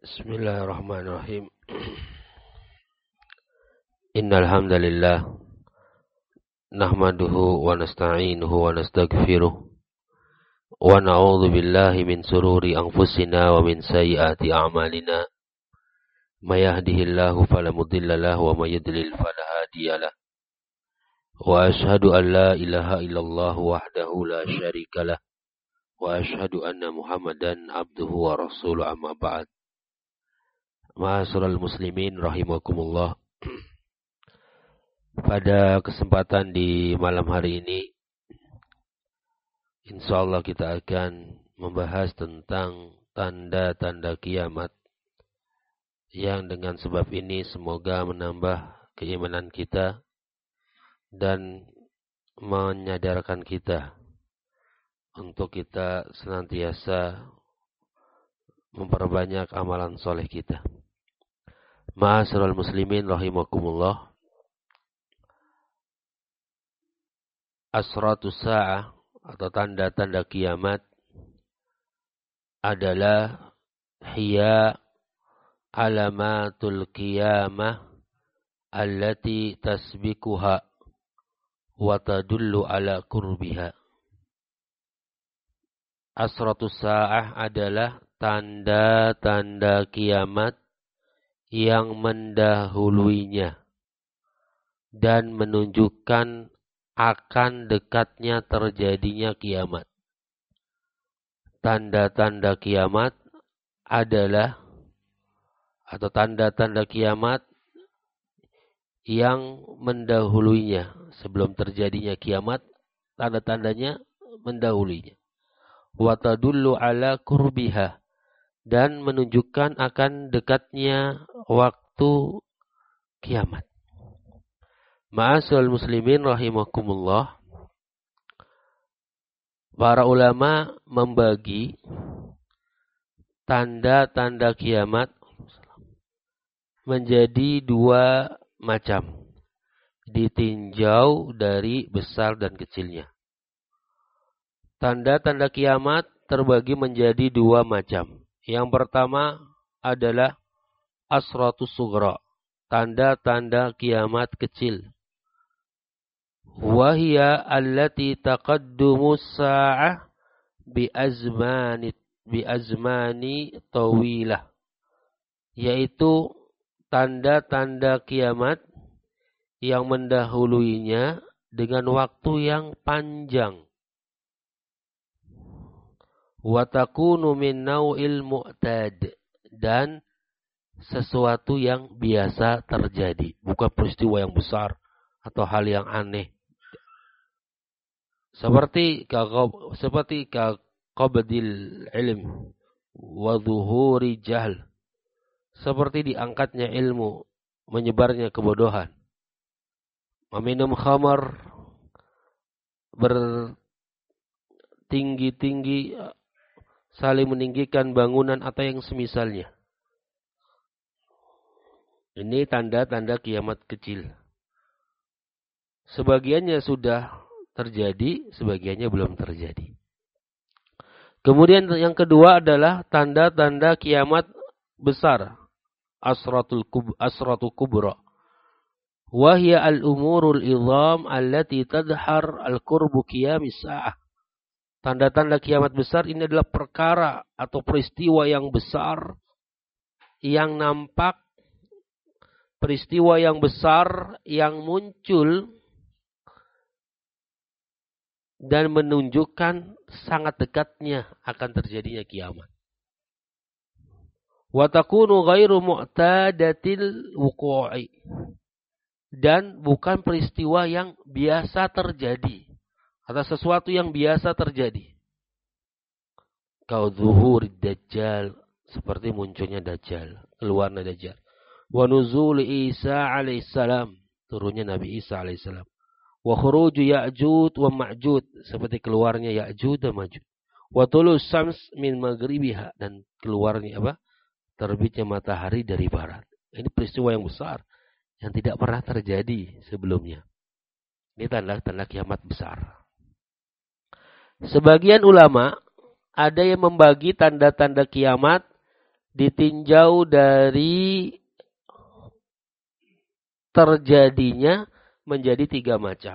Bismillahirrahmanirrahim. Innal hamdalillah nahmaduhu wa nasta'inuhu wa nastaghfiruh wa na'udzu billahi min sururi anfusina wa min sayyiati a'malina. May yahdihillahu fala mudilla lahu wa may yudlil fala hadiyalah. Wa asyhadu an la ilaha illallah wahdahu la syarikalah wa asyhadu anna Muhammadan abduhu wa rasuluhu amma ba'd. Ma'asyiral muslimin rahimakumullah. Pada kesempatan di malam hari ini, insyaallah kita akan membahas tentang tanda-tanda kiamat yang dengan sebab ini semoga menambah keimanan kita dan menyadarkan kita untuk kita senantiasa memperbanyak amalan soleh kita. Ma'asyiral muslimin rahimakumullah. Asratus sa'ah atau tanda-tanda kiamat adalah hiya alamatul qiyamah allati tasbikuha wa tadullu ala qurbiha. Asratus sa'ah adalah tanda-tanda kiamat yang mendahuluinya dan menunjukkan akan dekatnya terjadinya kiamat. Tanda-tanda kiamat adalah atau tanda-tanda kiamat yang mendahuluinya. Sebelum terjadinya kiamat, tanda-tandanya mendahuluinya. Wa tadullu ala qurbiha, dan menunjukkan akan dekatnya waktu kiamat. Ma'asyiral muslimin rahimakumullah. Para ulama membagi tanda-tanda kiamat menjadi dua macam, ditinjau dari besar dan kecilnya. Tanda-tanda kiamat terbagi menjadi dua macam. Yang pertama adalah asratus sughra, tanda-tanda kiamat kecil. Wahia allati taqaddumus sa'ah bi azmani tawilah, yaitu tanda-tanda kiamat yang mendahuluinya dengan waktu yang panjang. Wa takunu min nau'il mu'tad, dan sesuatu yang biasa terjadi, bukan peristiwa yang besar atau hal yang aneh. Seperti qabdil ilm wa dhuhuri jahl, seperti diangkatnya ilmu, menyebarnya kebodohan. Meminum khamar bertinggi-tinggi, saling meninggikan bangunan atau yang semisalnya. Ini tanda-tanda kiamat kecil. Sebagiannya sudah terjadi, sebagiannya belum terjadi. Kemudian yang kedua adalah tanda-tanda kiamat besar, asratul kubra. Wahia al-umurul idham allati tadhar al-qurbu qiyamis sa'ah. Tanda-tanda kiamat besar ini adalah perkara atau peristiwa yang besar yang nampak, peristiwa yang besar yang muncul dan menunjukkan sangat dekatnya akan terjadinya kiamat. Wa takunu ghairu mu'tadatil wuqu'i, dan bukan peristiwa yang biasa terjadi atau sesuatu yang biasa terjadi. Kau zuhur dajjal, seperti munculnya dajjal, keluarnya dajjal. Wa nuzul Isa alaihissalam, turunnya Nabi Isa alaihissalam. Wa khuruju Ya'jud wa Ma'jud, seperti keluarnya Ya'jud dan Ma'jud. Wa tulus syams min maghribiha, dan keluarnya terbitnya matahari dari barat. Ini peristiwa yang besar yang tidak pernah terjadi sebelumnya. Ini tanda-tanda kiamat besar. Sebagian ulama ada yang membagi tanda-tanda kiamat ditinjau dari terjadinya menjadi 3 macam.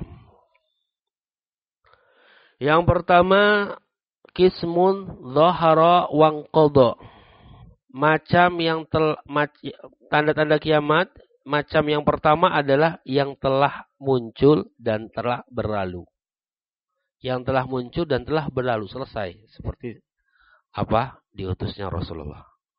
Yang pertama, kismun dhahara wangqadha. Macam yang tanda-tanda kiamat, macam yang pertama adalah yang telah muncul dan telah berlalu. Yang telah muncul dan telah berlalu, selesai. Seperti apa? Diutusnya Rasulullah.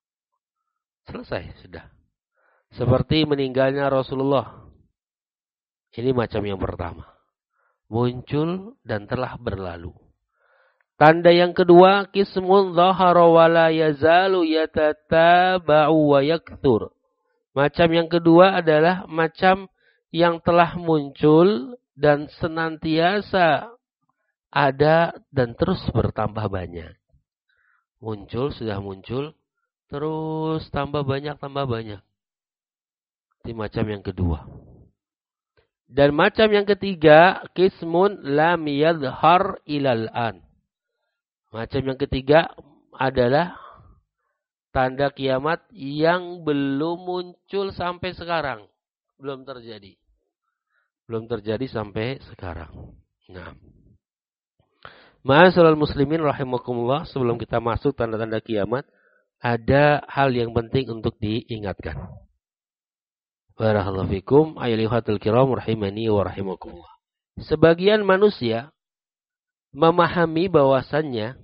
Selesai, sudah. Seperti meninggalnya Rasulullah. Ini macam yang pertama. Muncul dan telah berlalu. Tanda yang kedua, kismun dhahara wa la yazalu yatataba'u wa yakthur. Macam yang kedua adalah macam yang telah muncul dan senantiasa ada dan terus bertambah banyak. Muncul, sudah muncul, terus tambah banyak, tambah banyak. Ini macam yang kedua. Dan macam yang ketiga, kismun lam yadhhar ilal an. Macam yang ketiga adalah tanda kiamat yang belum muncul sampai sekarang. Belum terjadi. Belum terjadi sampai sekarang. Nah. Ma'asyiral muslimin rahimakumullah, sebelum kita masuk tanda-tanda kiamat, ada hal yang penting untuk diingatkan. Barakallahu fikum ayyuhatul kiram rahimani wa rahimakumullah. Sebagian manusia memahami bahwasannya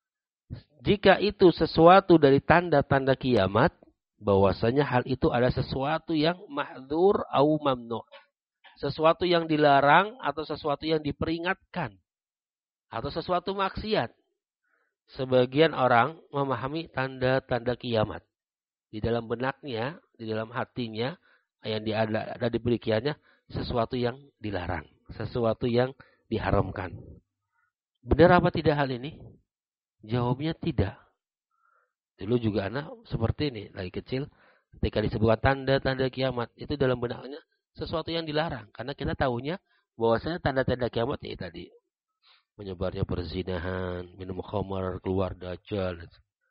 jika itu sesuatu dari tanda-tanda kiamat, bahwasanya hal itu ada sesuatu yang mahdzur au mamnu'. Sesuatu yang dilarang atau sesuatu yang diperingatkan. Atau sesuatu maksiat. Sebagian orang memahami tanda-tanda kiamat. Di dalam benaknya, di dalam hatinya, yang ada di pikirannya, sesuatu yang dilarang. Sesuatu yang diharamkan. Benar apa tidak hal ini? Jawabnya tidak. Dulu juga anak seperti ini, lagi kecil, ketika disebutkan tanda-tanda kiamat, itu dalam benaknya sesuatu yang dilarang. Karena kita tahunya bahwasanya tanda-tanda kiamat ya tadi. Menyebarnya perzinahan, minum khamar, keluar dajjal.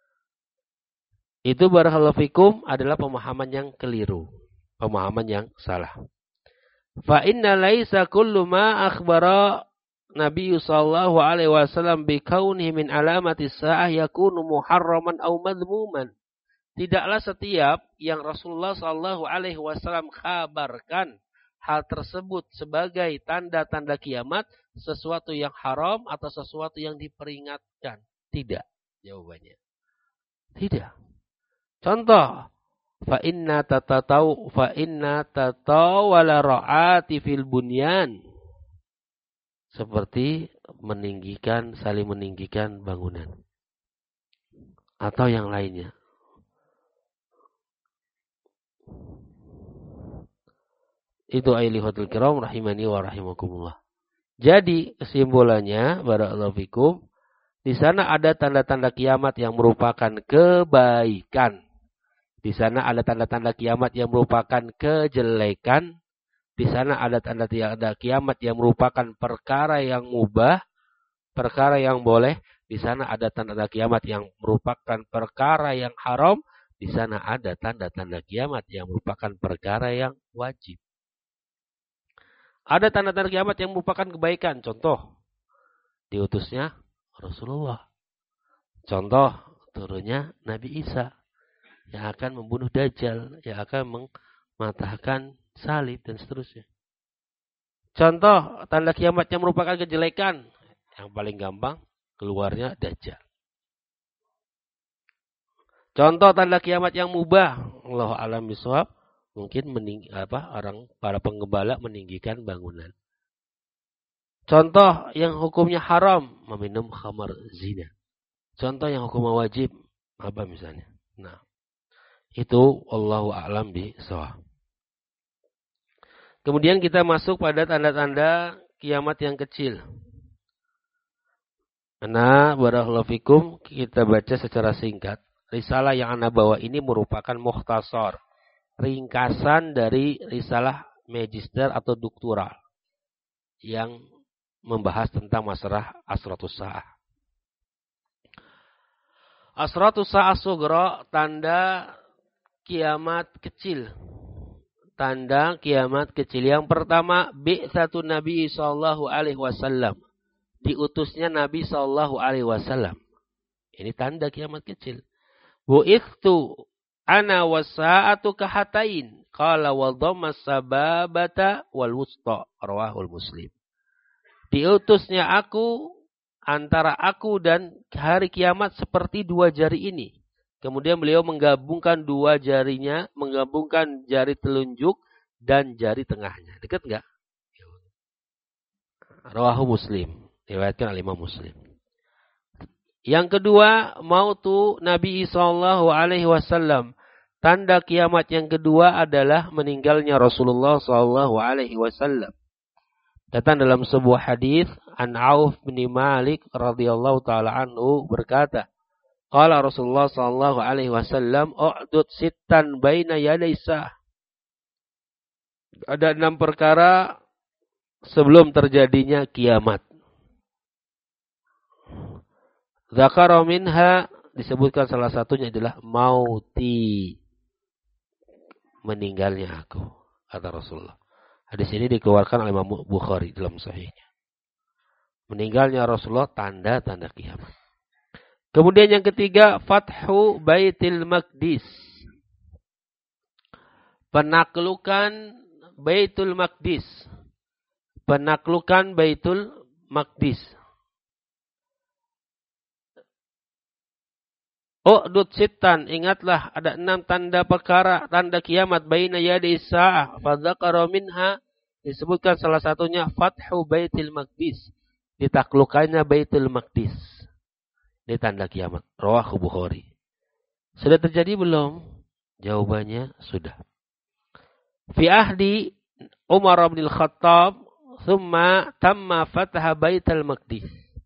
Itu barakallahu fikum adalah pemahaman yang keliru. Pemahaman yang salah. Fa inna laisa kullu ma akhbara Nabi sallallahu alaihi wasallam bikaunihi min alamati sa'ah yakunu muharraman aw madhmuman. Tidaklah setiap yang Rasulullah sallallahu alaihi wasallam kabarkan hal tersebut sebagai tanda-tanda kiamat sesuatu yang haram atau sesuatu yang diperingatkan. Tidak jawabannya. Tidak. Contoh, fa inna tatawala ra'ati fil bunyan. Seperti saling meninggikan bangunan. Atau yang lainnya. Itu ayyuhatul kiram rahimani wa rahimakumullah. Jadi kesimpulannya, barakallahu fikum, di sana ada tanda-tanda kiamat yang merupakan kebaikan. Di sana ada tanda-tanda kiamat yang merupakan kejelekan. Di sana ada tanda-tanda kiamat yang merupakan perkara yang mubah, perkara yang boleh. Di sana ada tanda-tanda kiamat yang merupakan perkara yang haram. Di sana ada tanda-tanda kiamat yang merupakan perkara yang wajib. Ada tanda-tanda kiamat yang merupakan kebaikan. Contoh, diutusnya Rasulullah. Contoh, turunnya Nabi Isa yang akan membunuh Dajjal, yang akan mematahkan salib dan seterusnya. Contoh tanda kiamat yang merupakan kejelekan, yang paling gampang keluarnya Dajjal. Contoh tanda kiamat yang mubah, Allahu a'lam bishawab, mungkin para penggembala meninggikan bangunan. Contoh yang hukumnya haram, meminum khamar, zina. Contoh yang hukumnya wajib, apa misalnya? Nah, itu Allahu a'lam bishawab. Kemudian kita masuk pada tanda-tanda kiamat yang kecil. Nah, barakallahu fikum, kita baca secara singkat. Risalah yang ana bawa ini merupakan mukhtasar, ringkasan dari risalah magister atau doktoral yang membahas tentang masalah asratus sa'ah. Asratu sa'as sughra, tanda kiamat kecil. Tanda kiamat kecil. Yang pertama, bi'tsatun Nabi sallallahu alaihi wasallam. Diutusnya Nabi sallallahu alaihi wasallam. Ini tanda kiamat kecil. Bu'ithtu ana wasa'atu kahatain. Qala wa dhamma sababata wal wusta. Rawahul Muslim. Diutusnya aku antara aku dan hari kiamat seperti dua jari ini. Kemudian beliau menggabungkan dua jarinya, menggabungkan jari telunjuk dan jari tengahnya. Dekat enggak? Rawahu Muslim. Riwayatkan oleh Imam Muslim. Yang kedua, mautu Nabi sallallahu alaihi wasallam. Tanda kiamat yang kedua adalah meninggalnya Rasulullah sallallahu alaihi wasallam. Datang dalam sebuah hadis an Auf bin Malik radhiyallahu taala anhu berkata, qala Rasulullah sallallahu alaihi wasallam, u'dud sittan baina yaday sa'ah. Ada 6 perkara sebelum terjadinya kiamat. Dzakara minha, disebutkan salah satunya adalah mauti, meninggalnya aku, kata Rasulullah. Hadis ini dikeluarkan oleh Imam Bukhari dalam sahihnya. Meninggalnya Rasulullah tanda-tanda kiamat. Kemudian yang ketiga, Fathu Baitul Maqdis. Penaklukan Baitul Maqdis. Penaklukan Baitul Maqdis. U'dud sittan, ingatlah ada 6 tanda perkara, tanda kiamat baina yadi sa'ah. Fadzakara minha, disebutkan salah satunya Fathu Baitul Maqdis. Ditaklukkannya Baitul Maqdis. Ini tanda kiamat. Rawahu Bukhari. Sudah terjadi belum? Jawabannya sudah. Fi ahdi Umar bin Khattab, thumma tamma fataha Baitul Maqdis.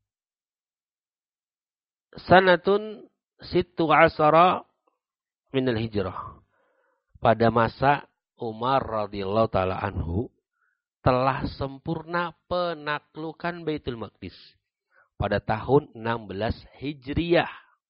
Sanatun Sittu asara minal hijrah. Pada masa Umar radhiyallahu taala anhu telah sempurna penaklukan Baitul Maqdis pada tahun 16 Hijriah.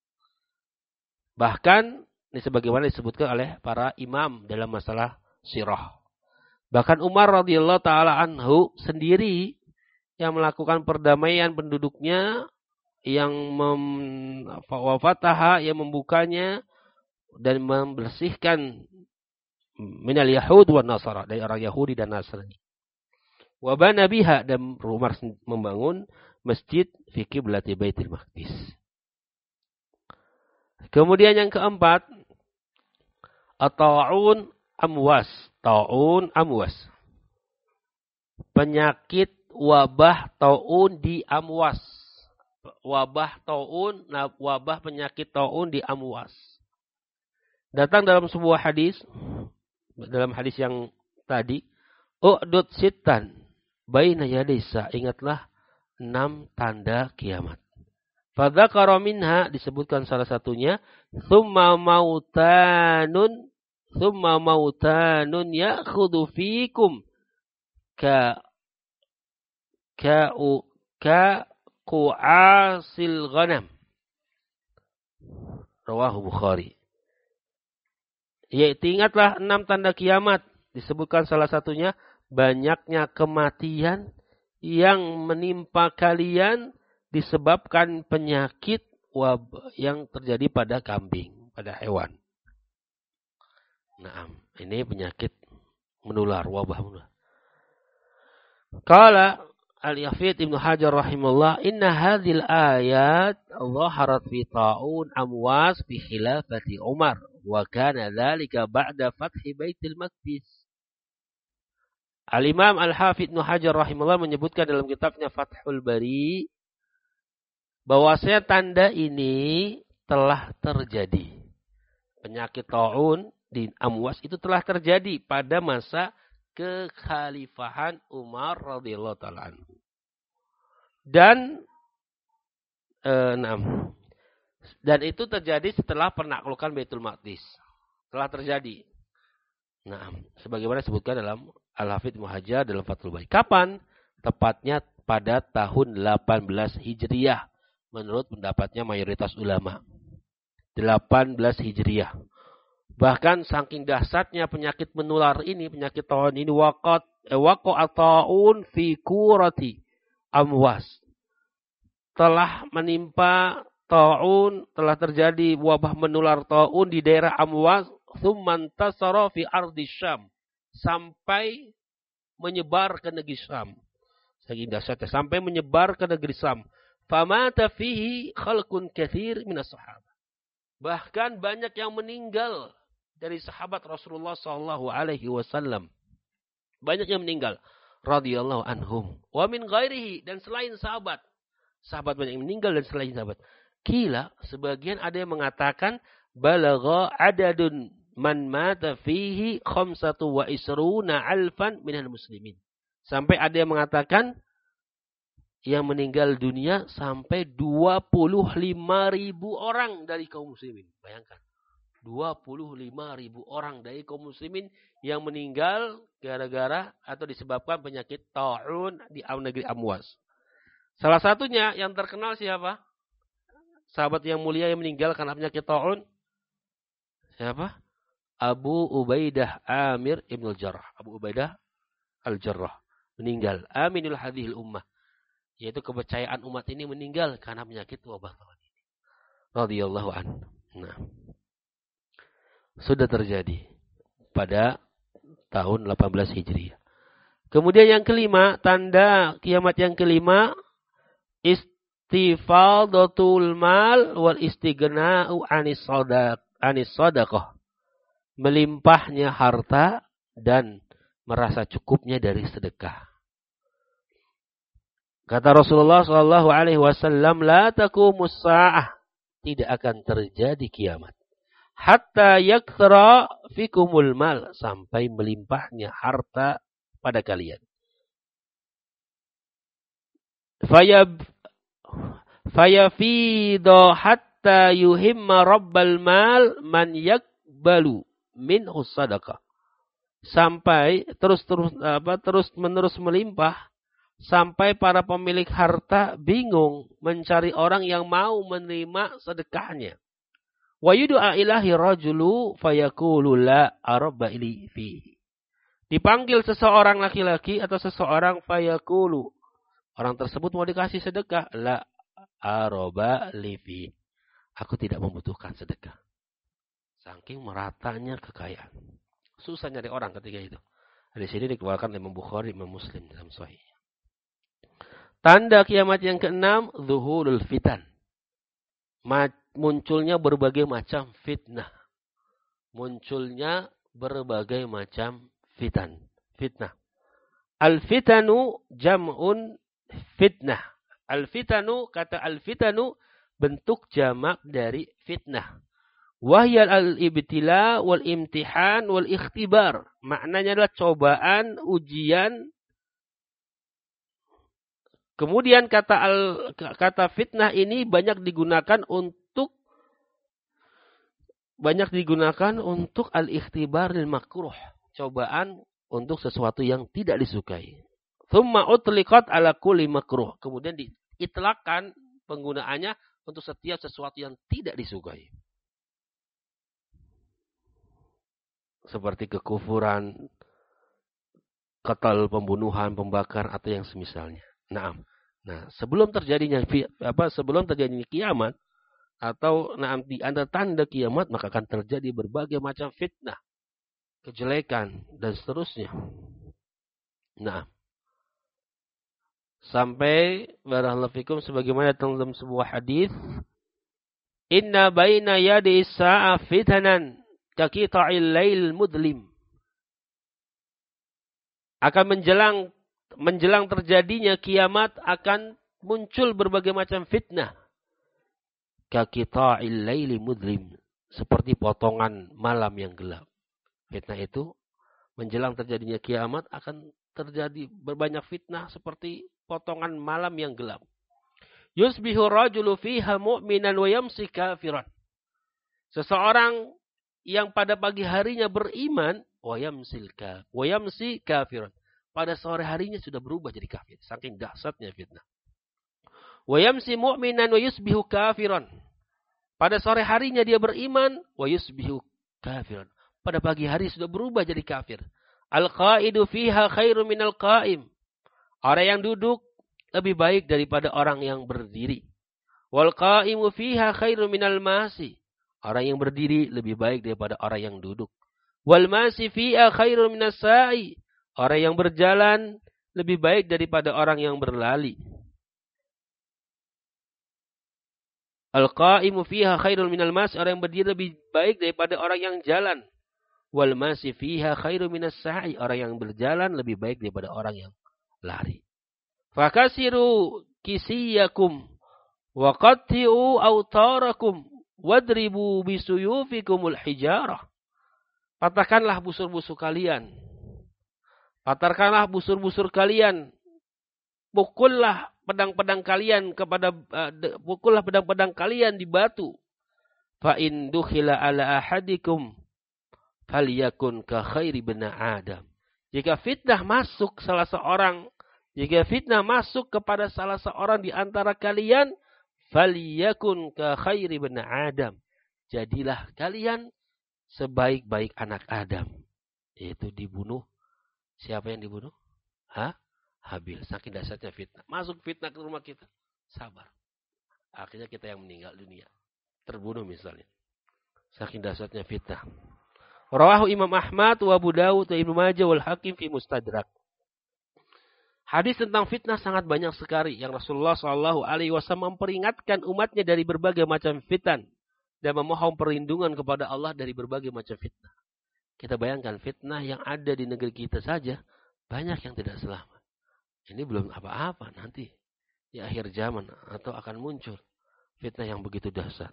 Bahkan ini sebagaimana disebutkan oleh para imam dalam masalah sirah. Bahkan Umar radhiyallahu taala anhu sendiri yang melakukan perdamaian penduduknya, yang wafataha, yang membukanya dan membersihkan minal Yahud wa Nasara, dari orang Yahudi dan Nasrani. Wa bana biha, dan Umar membangun masjid fi qiblati Baitul Maqdis. Kemudian yang keempat, at-ta'un amwas, ta'un amwas. Penyakit wabah ta'un di Amwas. Wabah ta'un, wabah penyakit ta'un di Amwas. Datang dalam sebuah hadis, dalam hadis yang tadi, u'dud sittan baina yadisa, ingatlah 6 tanda kiamat. Fadzakara minha, disebutkan salah satunya, thumma mautanun ya'khudhu fikum ka qu'asil ghanam. Rawahu Bukhari. Yaitu ingatlah 6 tanda kiamat. Disebutkan salah satunya banyaknya kematian yang menimpa kalian disebabkan penyakit yang terjadi pada kambing, pada hewan. Nah, ini penyakit menular, wabah menular. Qala Al-Yafid Ibnu Hajar rahimahullah, inna hadhil ayat zaharat fi ta'un amwas bi khilafati Umar wa kana dzalika ba'da fathi Baitul Maqdis. Al-Imam Al-Hafidz Ibnu Hajar rahimahullah menyebutkan dalam kitabnya Fathul Bari bahwasanya tanda ini telah terjadi. Penyakit ta'un di Amwas itu telah terjadi pada masa kekhalifahan Umar radhiyallahu taala anhu. Dan itu terjadi setelah penaklukan Baitul Maqdis. Telah terjadi. Nah, sebagaimana disebutkan dalam Al-Hafidz Ibnu Hajar dalam Fathul Bari. Kapan? Tepatnya pada tahun 18 Hijriah menurut pendapatnya mayoritas ulama. 18 Hijriah. Bahkan saking dahsyatnya penyakit menular ini, penyakit taun ini, waqa'a ta'un fi kurati amwas. Telah menimpa ta'un, telah terjadi wabah menular ta'un di daerah Amwas, thumman tasara fi ardi Syam, sampai menyebar ke negeri Syam. Saking dahsyatnya sampai menyebar ke negeri Syam. Famata fihi khalqun katsir minas sahabah. Bahkan banyak yang meninggal dari sahabat Rasulullah sallallahu alaihi wasallam. Banyak yang meninggal radhiyallahu anhum. Wa min ghairihi, dan selain sahabat. Sahabat banyak yang meninggal dan selain sahabat. Kila, sebagian ada yang mengatakan balagha adadun man mata fihi 25 alfan minal muslimin. Sampai ada yang mengatakan yang meninggal dunia sampai 25.000 orang dari kaum muslimin. Bayangkan. 25.000 orang dari kaum muslimin yang meninggal gara-gara atau disebabkan penyakit ta'un di negeri Amwas. Salah satunya yang terkenal siapa? Sahabat yang mulia yang meninggal karena penyakit ta'un. Siapa? Abu Ubaidah Amir Ibn Al-Jarrah. Abu Ubaidah Al-Jarrah. Meninggal. Aminul hadhil ummah. Yaitu kepercayaan umat ini meninggal karena penyakit wabah ta'un ini. Radhiyallahu anhu. Nah. Sudah terjadi pada tahun 18 Hijriah. Kemudian yang kelima, tanda kiamat yang kelima, istifadatul mal wal istighna'u anis sadaqah. Melimpahnya harta dan merasa cukupnya dari sedekah. Kata Rasulullah sallallahu alaihi wasallam, la taqumus saah, tidak akan terjadi kiamat. Hatta yakthra fikumul mal, sampai melimpahnya harta pada kalian. Fayafidu hatta yuhimma rabbal mal man yakbalu minhu sadaqah. Sampai terus menerus melimpah sampai para pemilik harta bingung mencari orang yang mau menerima sedekahnya. Wa yud'a ilahi rajulu fayaqulu la arba ili fihi. Dipanggil seseorang laki-laki atau seseorang fayaqulu. Orang tersebut mau dikasih sedekah, la arba li fihi. Aku tidak membutuhkan sedekah. Saking meratanya kekayaan. Susah nyari orang ketika itu. Di sini dikeluarkan Imam Bukhari, Imam Muslim dalam sahih. Tanda kiamat yang keenam, zuhurul fitan. Munculnya berbagai macam fitnah. Munculnya berbagai macam fitnah. Al-fitanu jam'un fitnah. Al-fitanu, kata al-fitanu, bentuk jamak dari fitnah. Wahyal al-ibtila wal imtihan wal ikhtibar. Maknanya adalah cobaan, ujian. Kemudian kata fitnah ini banyak digunakan untuk al-ikhtibar lil makruh, cobaan untuk sesuatu yang tidak disukai. Tsumma utliqat ala kulli makruh. Kemudian diitlaqkan penggunaannya untuk setiap sesuatu yang tidak disukai. Seperti kekufuran, qatl, pembunuhan, pembakar atau yang semisalnya. Nah, sebelum terjadinya kiamat atau di antara tanda kiamat, maka akan terjadi berbagai macam fitnah, kejelekan dan seterusnya. Nah, sampai barakallahu fikum sebagaimana dalam sebuah hadis, inna baina yadi sa'a fitanan kaqita'il lail mudlim. Akan menjelang terjadinya kiamat akan muncul berbagai macam fitnah. Kaqita'il laili mudlim, seperti potongan malam yang gelap. Fitnah itu menjelang terjadinya kiamat akan terjadi berbanyak fitnah seperti potongan malam yang gelap. Yusbihu rajulu fiha mu'minan wa yamsi kafiran. Seseorang yang pada pagi harinya beriman wa yamsi kafiran. Pada sore harinya sudah berubah jadi kafir. Saking dahsyatnya fitnah. Wa yamsi mu'minan wa yusbihu kafiran. Pada sore harinya dia beriman, wa yusbihu kafiran. Pada pagi hari sudah berubah jadi kafir. Al-qa'idu fiha khairu minal qa'im. Orang yang duduk lebih baik daripada orang yang berdiri. Wal qa'imu fiha khairu minal masi. Orang yang berdiri lebih baik daripada orang yang duduk. Wal masi fiha khairu minas sa'i. Orang yang berjalan lebih baik daripada orang yang berlari. Al-qa'imu fiha khairul minal mas. Orang yang berdiri lebih baik daripada orang yang jalan. Wal masi fiha khairu minas sa'i. Orang yang berjalan lebih baik daripada orang yang lari. Fakasiru kisiyakum. Wa qatti'u awtarakum. Wadribu bisuyufikumul hijarah. Patahkanlah busur-busur kalian. Patahkanlah busur-busur kalian. Pukullah pedang-pedang kalian pukullah pedang-pedang kalian di batu. Fa in dukhila ala ahadikum falyakun ka khairi bani Adam. Jika fitnah masuk kepada salah seorang di antara kalian, falyakun ka khairi bani Adam. Jadilah kalian sebaik-baik anak Adam. Yaitu dibunuh. Siapa yang dibunuh? Habil. Saking dahsyatnya fitnah. Masuk fitnah ke rumah kita. Sabar. Akhirnya kita yang meninggal dunia. Terbunuh misalnya. Saking dahsyatnya fitnah. Rawahu Imam Ahmad wa Abu Dawud wa Ibnu Majah wal Hakim fi Mustadrak. Hadis tentang fitnah sangat banyak sekali. Yang Rasulullah SAW memperingatkan umatnya dari berbagai macam fitnah. Dan memohon perlindungan kepada Allah dari berbagai macam fitnah. Kita bayangkan fitnah yang ada di negeri kita saja. Banyak yang tidak selamat. Ini belum apa-apa nanti. Di akhir zaman. Atau akan muncul. Fitnah yang begitu dahsyat.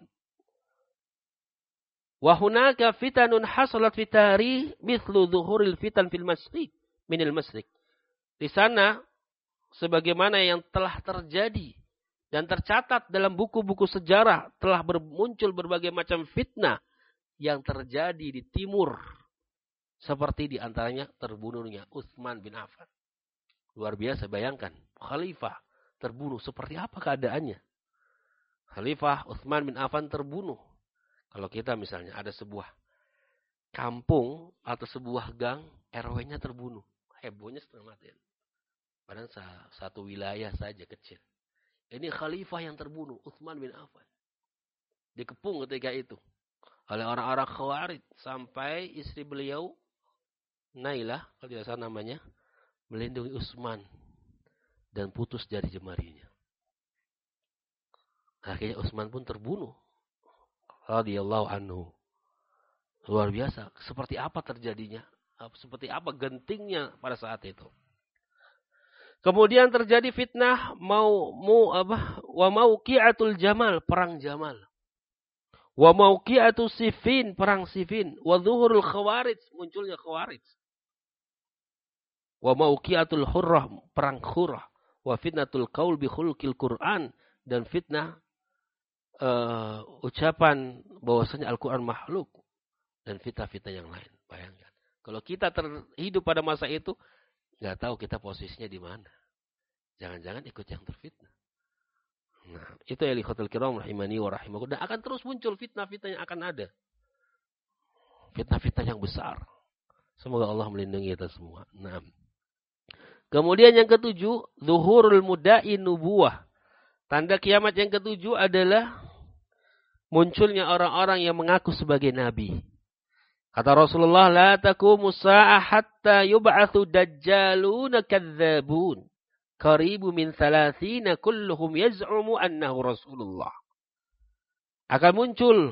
Wahunaka fitanun hasalat fitari. Mithlu zuhuril fitan fil masrik. Minil masrik. Di sana. Sebagaimana yang telah terjadi. Dan tercatat dalam buku-buku sejarah. Telah muncul berbagai macam fitnah. Yang terjadi di timur. Seperti di antaranya terbunuhnya Utsman bin Affan. Luar biasa, bayangkan. Khalifah terbunuh. Seperti apa keadaannya? Khalifah Utsman bin Affan terbunuh. Kalau kita misalnya ada sebuah kampung atau sebuah gang, RW-nya terbunuh. Hebohnya setengah mati. Padahal satu wilayah saja kecil. Ini khalifah yang terbunuh. Utsman bin Affan. Dikepung ketika itu. Oleh orang-orang Khawarij. Sampai istri beliau, Nailah, kalau tidak salah namanya, melindungi Utsman dan putus jari jemarinya. Akhirnya Utsman pun terbunuh. Radhiyallahu anhu. Luar biasa. Seperti apa terjadinya? Seperti apa gentingnya pada saat itu? Kemudian terjadi fitnah wa mauqi'atul Jamal, perang Jamal. Wa mauqi'atus Siffin, perang Siffin. Wa zuhurul Khawarij, munculnya Khawarij. Wa mauqi'atul Hurrah, perang Hurrah. Wa fitnatul qaul bi khulqil Qur'an, dan fitnah ucapan bahwasanya Al-Qur'an makhluk, dan fitnah-fitnah yang lain. Bayangkan. Kalau kita hidup pada masa itu, enggak tahu kita posisinya di mana. Jangan-jangan ikut yang terfitnah. Nah, itu ya likhatul kiram rahimani wa rahimakumullah. Dan akan terus muncul fitnah-fitnah yang akan ada. Fitnah-fitnah yang besar. Semoga Allah melindungi kita semua. Nah. Kemudian yang ketujuh, zuhurul muda'i nubuwah. Tanda kiamat yang ketujuh adalah munculnya orang-orang yang mengaku sebagai nabi. Kata Rasulullah, la taqumu sa'ah hatta yub'atsu dajjaluna kadzdzabun. Qaribu min 30 kulluhum yaz'umu annahu Rasulullah. Akan muncul.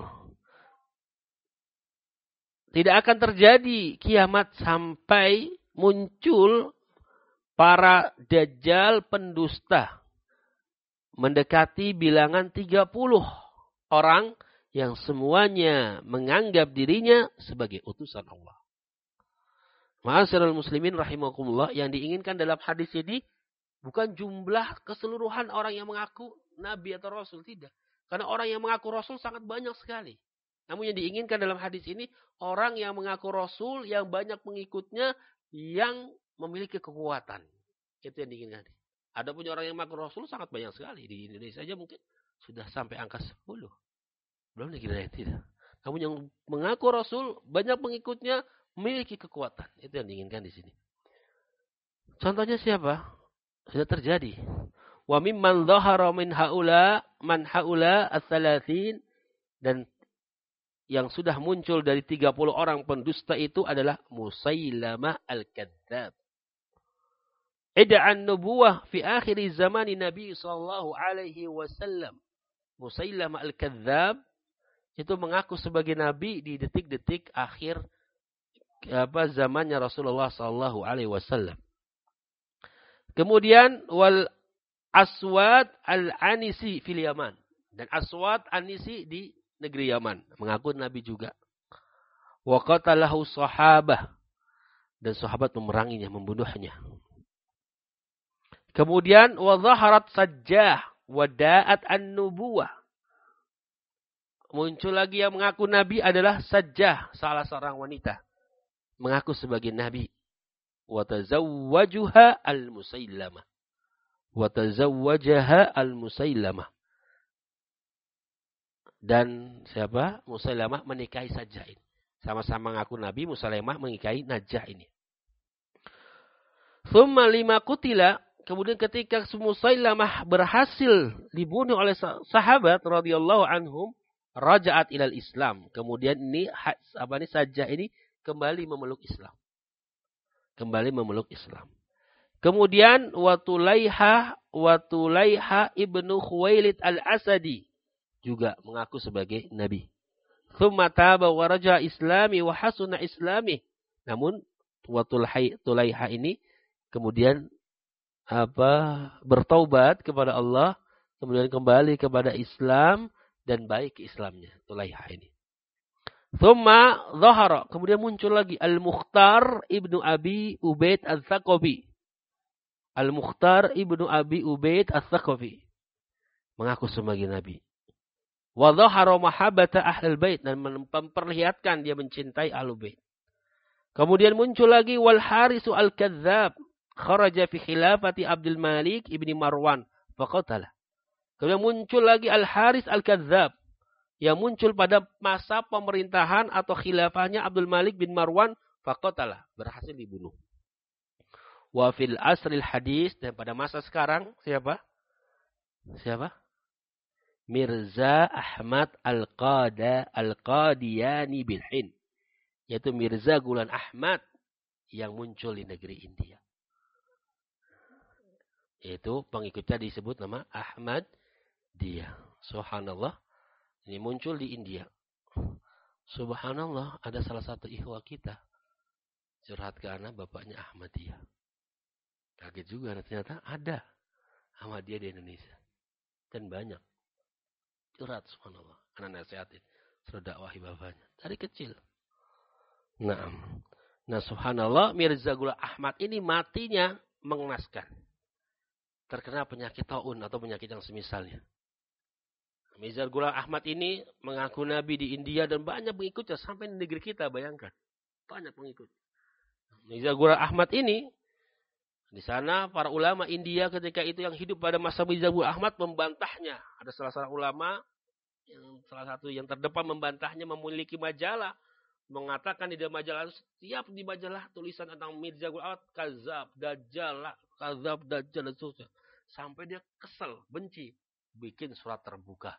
Tidak akan terjadi kiamat sampai muncul para dajjal pendusta. Mendekati bilangan 30 orang yang semuanya menganggap dirinya sebagai utusan Allah. Ma'asyiral muslimin rahimakumullah, yang diinginkan dalam hadis ini bukan jumlah keseluruhan orang yang mengaku nabi atau rasul, tidak. Karena orang yang mengaku rasul sangat banyak sekali. Namun yang diinginkan dalam hadis ini orang yang mengaku rasul, yang banyak pengikutnya, yang memiliki kekuatan. Itu yang diinginkan. Ada punya orang yang mengaku rasul sangat banyak sekali. Di Indonesia saja mungkin sudah sampai angka 10. Belum dikira tidak. Namun yang mengaku Rasul, banyak pengikutnya, memiliki kekuatan. Itu yang diinginkan di sini. Contohnya siapa? Sudah terjadi. Wa mimman dhahara min haula man haula ats-tsalatsin, dan yang sudah muncul dari 30 orang pendusta itu adalah Musailamah al-Kadzdzab. Ida'an nubuwah fi akhir zaman Nabi sallallahu alaihi wasallam. Musailamah al-Kadzdzab itu mengaku sebagai nabi di detik-detik akhir zamannya Rasulullah sallallahu alaihi wasallam. Kemudian wal Aswad al-Anisi fil Yaman, dan Aswad Anisi di negeri Yaman, mengaku nabi juga. Wa qatalahu sahabah, dan sahabat memeranginya, membunuhnya. Kemudian wa zaharat Sajjah wa da'at an-nubuwah. Muncul lagi yang mengaku nabi adalah Sajjah, salah seorang wanita, mengaku sebagai nabi. Wa tazawwajuha al-Musailamah. Wa tazawwajaha al-Musailamah. Dan siapa? Musailamah menikahi Sajjah ini. Sama-sama mengaku nabi, Musailamah menikahi Najjah ini. Thumma lima qutila, kemudian ketika Musailamah berhasil dibunuh oleh sahabat radhiyallahu anhum, raja'at ilal Islam. Kemudian ini Sajjah ini kembali memeluk Islam. Kembali memeluk Islam. Kemudian Watulaiha ibnu Khuwailid al-Asadi juga mengaku sebagai nabi. Tsumma taba wa raja islami wa hasuna islami. Namun Watulaiha ini kemudian bertaubat kepada Allah, kemudian kembali kepada Islam dan baik Islamnya. Tulaiha ini. Tsumma dhahara, kemudian muncul lagi Al-Mukhtar ibnu Abi Ubaid al-Thaqafi. Al-Mukhtar ibnu Abi Ubaid al-Thaqafi mengaku sebagai nabi. Wa dhahara mahabbata ahlul bait, dan memperlihatkan dia mencintai ahlul bait. Kemudian muncul lagi Wal Harisu al-Kadzdzab, kharaja fi khilafati Abdul Malik ibni Marwan faqatala. Kemudian muncul lagi Al-Haris al-Kadzdzab, yang muncul pada masa pemerintahan atau khilafahnya Abdul Malik bin Marwan faqatala, berhasil dibunuh. Wa fil asril hadis, dan pada masa sekarang siapa? Mirza Ahmad Al-Qadiyani bil Hind, yaitu Mirza Ghulam Ahmad yang muncul di negeri India. Yaitu pengikutnya disebut nama Ahmad Dia. Subhanallah, ini muncul di India. Subhanallah, ada salah satu ikhwah kita curhat ke anak, bapaknya Ahmadiyah. Kaget juga, ternyata ada Ahmadiyah di Indonesia. Dan banyak. Curhat, subhanallah. Anak nasihatin. Suruh dakwahi bapaknya. Dari kecil. Nah, subhanallah, Mirza Ghulam Ahmad ini matinya mengenaskan. Terkena penyakit taun atau penyakit yang semisalnya. Mirza Ghulam Ahmad ini mengaku nabi di India dan banyak pengikutnya sampai di negeri kita, bayangkan. Banyak pengikut. Mirza Ghulam Ahmad ini, di sana para ulama India ketika itu yang hidup pada masa Mirza Ghulam Ahmad membantahnya. Ada salah seorang ulama, salah satu yang terdepan membantahnya, memiliki majalah. Mengatakan di dalam majalah, setiap di majalah tulisan tentang Mirza Ghulam Ahmad, kazab, dajjal, dan seterusnya. Sampai dia kesel, benci. Bikin surat terbuka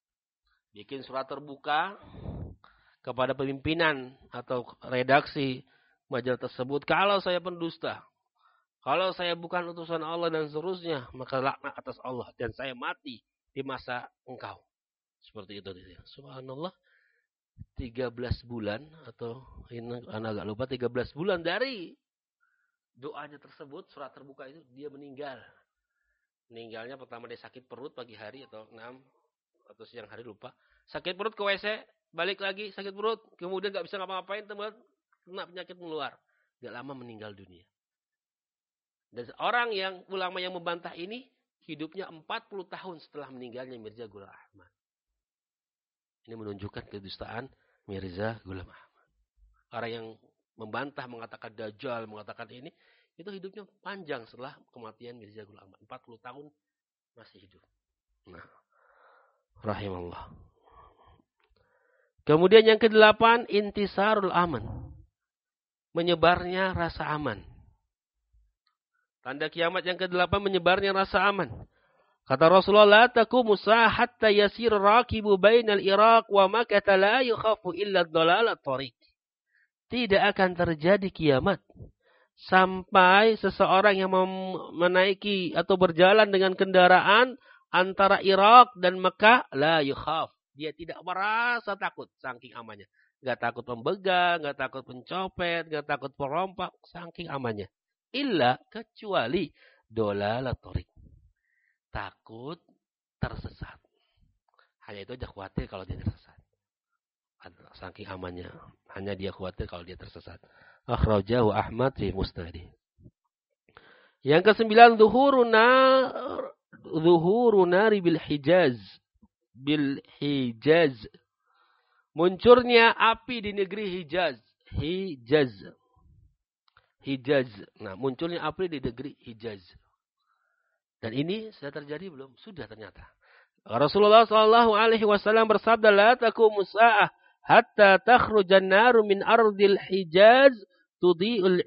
kepada pimpinan atau redaksi majalah tersebut. Kalau saya pendusta, kalau saya bukan utusan Allah dan seterusnya, maka laknat atas Allah dan saya mati di masa engkau. Seperti itu. Subhanallah, 13 bulan atau ini anak agak lupa, 13 bulan dari doanya tersebut, surat terbuka itu, dia meninggal. Meninggalnya pertama dia sakit perut pagi hari atau siang hari, lupa. Sakit perut, ke WC, balik lagi sakit perut, kemudian gak bisa ngapa-ngapain, kena penyakit menular. Gak lama meninggal dunia. Dan orang yang ulama yang membantah ini hidupnya 40 tahun setelah meninggalnya Mirza Ghulam Ahmad. Ini menunjukkan kedustaan Mirza Ghulam Ahmad. Orang yang membantah, mengatakan dajjal, mengatakan ini, itu hidupnya panjang setelah kematian Mirza Ghulam Ahmad. 40 tahun masih hidup. Nah, rahimallah. Kemudian yang kedelapan, intisarul aman. Menyebarnya rasa aman. Tanda kiamat yang kedelapan, menyebarnya rasa aman. Kata Rasulullah, la taqumu sa'ah hatta yasir rakibu bainal Iraq wa Makkah la yukhafu illa dhalalat tariq. Tidak akan terjadi kiamat sampai seseorang yang menaiki atau berjalan dengan kendaraan antara Irak dan Mekah, la yukhaf. Dia tidak merasa takut, saking amannya. Gak takut pembegal, gak takut pencopet, gak takut perompak, saking amannya. Illa, kecuali dhalalat tariq. Takut tersesat. Hanya itu aja, khawatir kalau dia tersesat. Saking amannya. Hanya dia khawatir kalau dia tersesat. Akhrajahu Ahmad fi Musnadih. Yang kesembilan, zuhuru nari bil Hijaz. Bil Hijaz. Munculnya api di negeri Hijaz. Hijaz. Nah, munculnya api di negeri Hijaz. Dan ini sudah terjadi belum? Sudah ternyata. Rasulullah sallallahu alaihi wasallam bersabda, la taqumu sa'ah hatta takhrujan naru min ardil Hijaz tudi'ul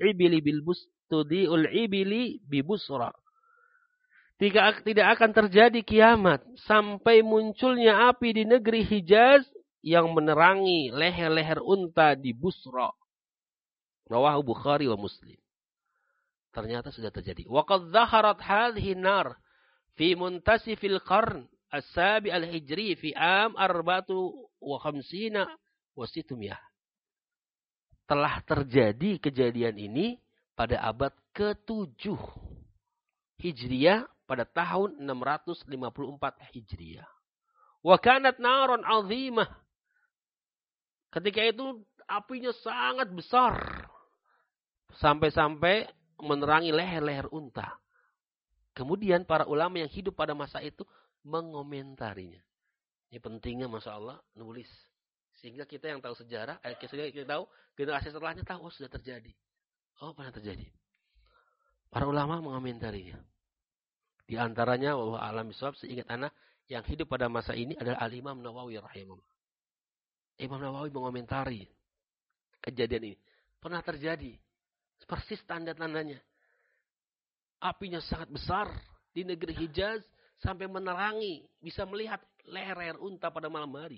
ibili bi Busra. Tidak akan terjadi kiamat sampai munculnya api di negeri Hijaz yang menerangi leher-leher unta di Busra. Rawahu Bukhari wa Muslim. Ternyata sudah terjadi. Wa qad dhaharat hadhihi nar fi muntasifil qarn as-sabi al-hijri fi am 54 wa 600. Telah terjadi kejadian ini pada abad ke-7 Hijriyah, pada tahun 654 Hijriyah. Wa kanat naron 'azimah. Ketika itu apinya sangat besar. Sampai-sampai menerangi leher-leher unta. Kemudian para ulama yang hidup pada masa itu mengomentarinya. Ini pentingnya Masya Allah nulis. Sehingga kita yang tahu sejarah, kita tahu, generasi setelahnya tahu, sudah terjadi. Oh, pernah terjadi. Para ulama mengomentarinya. Di antaranya, wallahu a'lam bishawab, seingat anak, yang hidup pada masa ini adalah Al-Imam Nawawi rahimahullah. Imam Nawawi mengomentari kejadian ini. Pernah terjadi. Persis tanda-tandanya. Apinya sangat besar di negeri Hijaz sampai menerangi, bisa melihat leher-leher unta pada malam hari.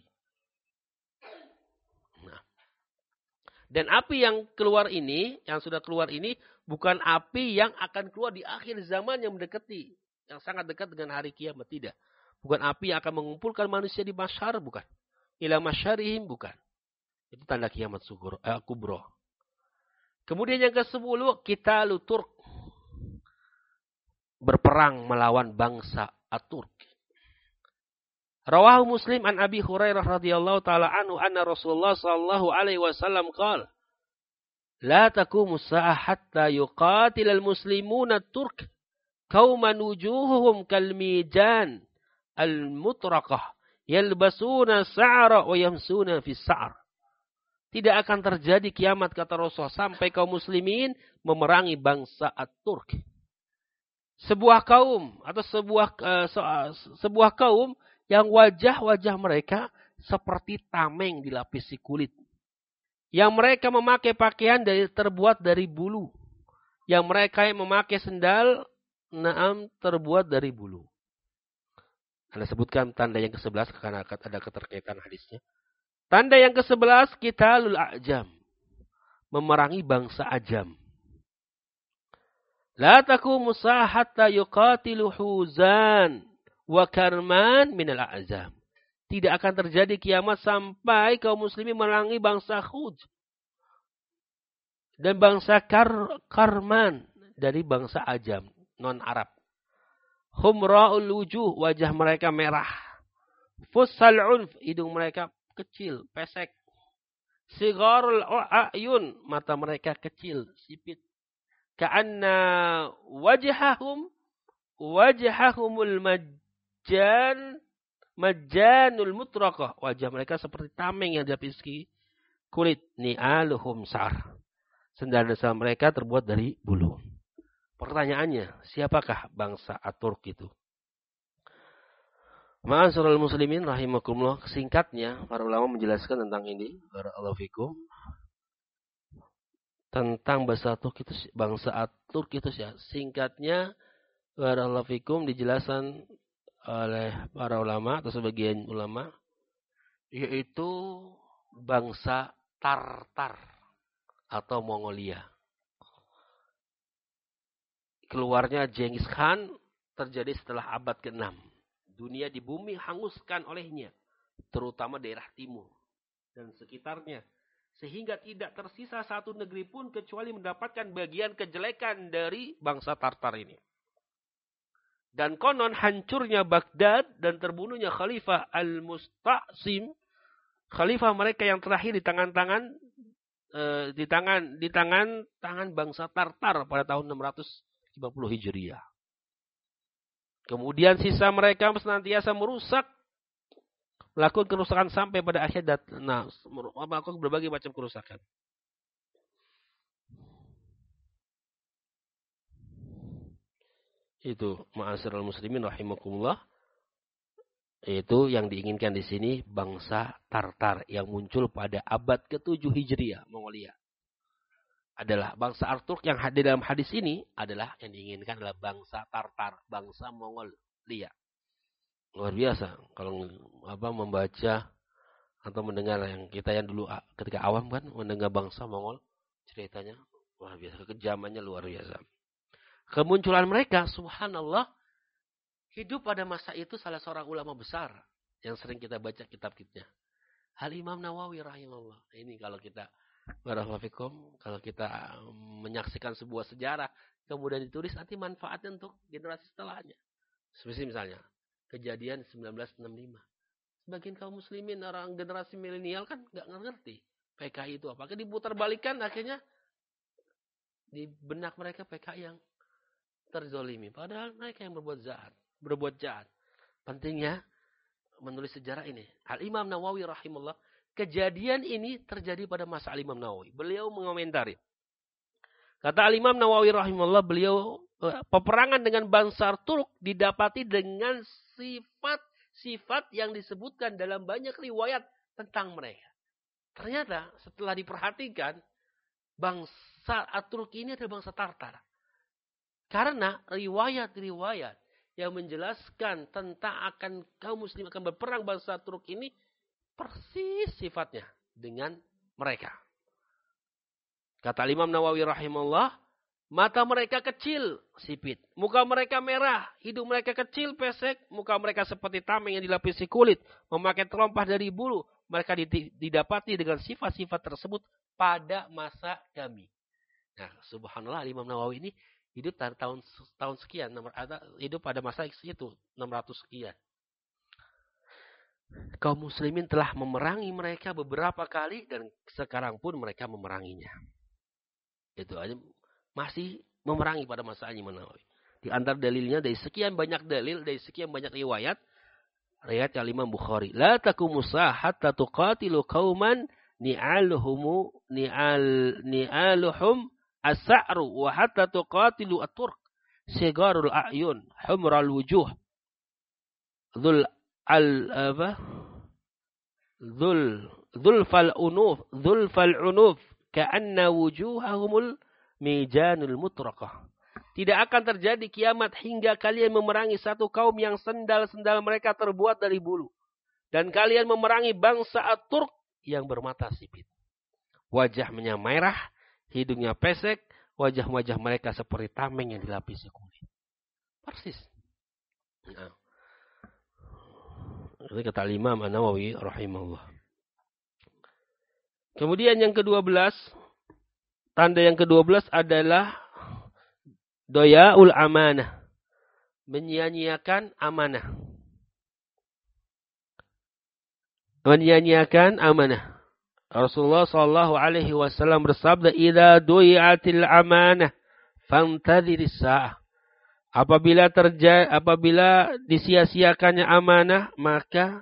Nah. Dan api yang keluar ini, yang sudah keluar ini, bukan api yang akan keluar di akhir zaman yang mendekati, yang sangat dekat dengan hari kiamat, tidak. Bukan api yang akan mengumpulkan manusia di masyar, bukan. Ila masyarihim, bukan. Itu tanda kiamat kubro. Kemudian yang ke-10, Qitalu Turk. Berperang melawan bangsa At-Turk. Rawahu Muslim an Abi Hurairah radhiyallahu taala anhu anna Rasulullah sallallahu alaihi wasallam qala la taqumu as-sa'ah hatta yuqatil al-muslimuna at-Turk qauman wujuhuhum kal-mijan al-mutraqah yalbasuna sa'ra wa yamsuna fi as-sa'r. Tidak akan terjadi kiamat, kata Rasul, sampai kaum muslimin memerangi bangsa At-Turk. Sebuah kaum atau sebuah kaum yang wajah-wajah mereka seperti tameng dilapisi kulit. Yang mereka memakai pakaian terbuat dari bulu. Yang mereka yang memakai sendal terbuat dari bulu. Anda sebutkan tanda yang ke-11 karena ada keterkaitan hadisnya. Tanda yang ke-11, Qitalul A'jam. Memerangi bangsa Ajam. La taqumu sa'ah hatta yuqatilu Huzan wa Karman minal A'zam. Tidak akan terjadi kiamat sampai kaum muslimin memerangi bangsa Huz dan bangsa Karman dari bangsa Ajam, non-Arab. Humra'ul wujuh, wajah mereka merah. Fussal unf, hidung mereka kecil, pesek. Sigharul a'yun, mata mereka kecil, sipit. Ka'anna wajhahumul majjanul mutraqah. Wajah mereka seperti tameng yang dilapisi kulit. Ni'aluhum sa'ar. Sendal-sendal mereka terbuat dari bulu. Pertanyaannya, siapakah bangsa At-Turk itu? Ma'asyiral muslimin rahimakumullah, singkatnya para ulama menjelaskan tentang ini, barakallahu fikum, tentang bahasa Turk itu, bangsa Turk itu singkatnya barakallahu fikum dijelaskan oleh para ulama atau sebagian ulama, yaitu bangsa Tartar atau Mongolia. Keluarnya Genghis Khan terjadi setelah abad ke-6. Dunia di bumi hanguskan olehnya, terutama daerah timur dan sekitarnya. Sehingga tidak tersisa satu negeri pun kecuali mendapatkan bagian kejelekan dari bangsa Tartar ini. Dan konon hancurnya Baghdad dan terbunuhnya Khalifah Al-Musta'sim, khalifah mereka yang terakhir di tangan bangsa Tartar pada tahun 650 Hijriah. Kemudian sisa mereka senantiasa merusak, melakukan kerusakan sampai pada akhir melakukan berbagai macam kerusakan. Itu ma'asyiral muslimin rahimakumullah. Itu yang diinginkan di sini bangsa Tartar yang muncul pada abad ke-7 Hijriah, Mongolia. Adalah bangsa Arturk yang hadir dalam hadis ini adalah yang diinginkan adalah bangsa Tartar, bangsa Mongolia. Luar biasa kalau membaca atau mendengar yang kita yang dulu ketika awam kan mendengar bangsa Mongol, ceritanya luar biasa, kekejamannya luar biasa. Kemunculan mereka, subhanallah, hidup pada masa itu salah seorang ulama besar yang sering kita baca kitab-kitabnya, Al-Imam Nawawi rahimahullah. Ini kalau kita barakallahu, kalau kita menyaksikan sebuah sejarah kemudian ditulis, nanti manfaatnya untuk generasi setelahnya. Seperti misalnya kejadian 1965. Sebagian kaum muslimin orang generasi milenial kan nggak ngerti PKI itu apa. Diputar balikan akhirnya di benak mereka PKI yang terzolimi. Padahal mereka yang berbuat jahat. Pentingnya menulis sejarah ini. Al-Imam Nawawi rahimahullah. Kejadian ini terjadi pada masa Al-Imam Nawawi. Beliau mengomentari. Kata Al-Imam Nawawi rahimahullah, beliau peperangan dengan bangsa Turk didapati dengan sifat-sifat yang disebutkan dalam banyak riwayat tentang mereka. Ternyata setelah diperhatikan, bangsa Turk ini adalah bangsa Tartar. Karena riwayat-riwayat yang menjelaskan tentang akan kaum muslim akan berperang bangsa Turk ini persis sifatnya dengan mereka. Kata Imam Nawawi rahimahullah, mata mereka kecil, sipit. Muka mereka merah, hidung mereka kecil, pesek. Muka mereka seperti tameng yang dilapisi kulit, memakai terompah dari bulu. Mereka didapati dengan sifat-sifat tersebut pada masa kami. Nah, subhanallah, Imam Nawawi ini hidup tahun sekian, hidup pada masa itu 600 sekian. Kaum muslimin telah memerangi mereka beberapa kali dan sekarang pun mereka memeranginya. Itu aja masih memerangi pada masa Imam Nawawi. Di antara dalilnya dari sekian banyak dalil, dari sekian banyak riwayat Imam Bukhari, la taqumu hatta tuqatilu qauman ni'aluhum as-sa'ru wa hatta tuqatilu at-turk sigarul a'yun humral wujuh Dhulfal unuf ka'anna wujuhahumul mijanul mutraqah. Tidak akan terjadi kiamat hingga kalian memerangi satu kaum yang sendal-sendal mereka terbuat dari bulu. Dan kalian memerangi bangsa At-Turk yang bermata sipit. Wajahnya merah, hidungnya pesek, wajah-wajah mereka seperti tameng yang dilapisi kulit. Persis. Nah. Ini kata Imam An-Nawawi rahimahullah. Kemudian yang ke-12, tanda yang ke-12 adalah doyaul amanah. Menyia-nyiakan amanah. Menyia-nyiakan amanah. Rasulullah sallallahu alaihi wasallam bersabda, "Idza du'iatil amanah fantadhiris sa'ah." Apabila disia-siakannya amanah, maka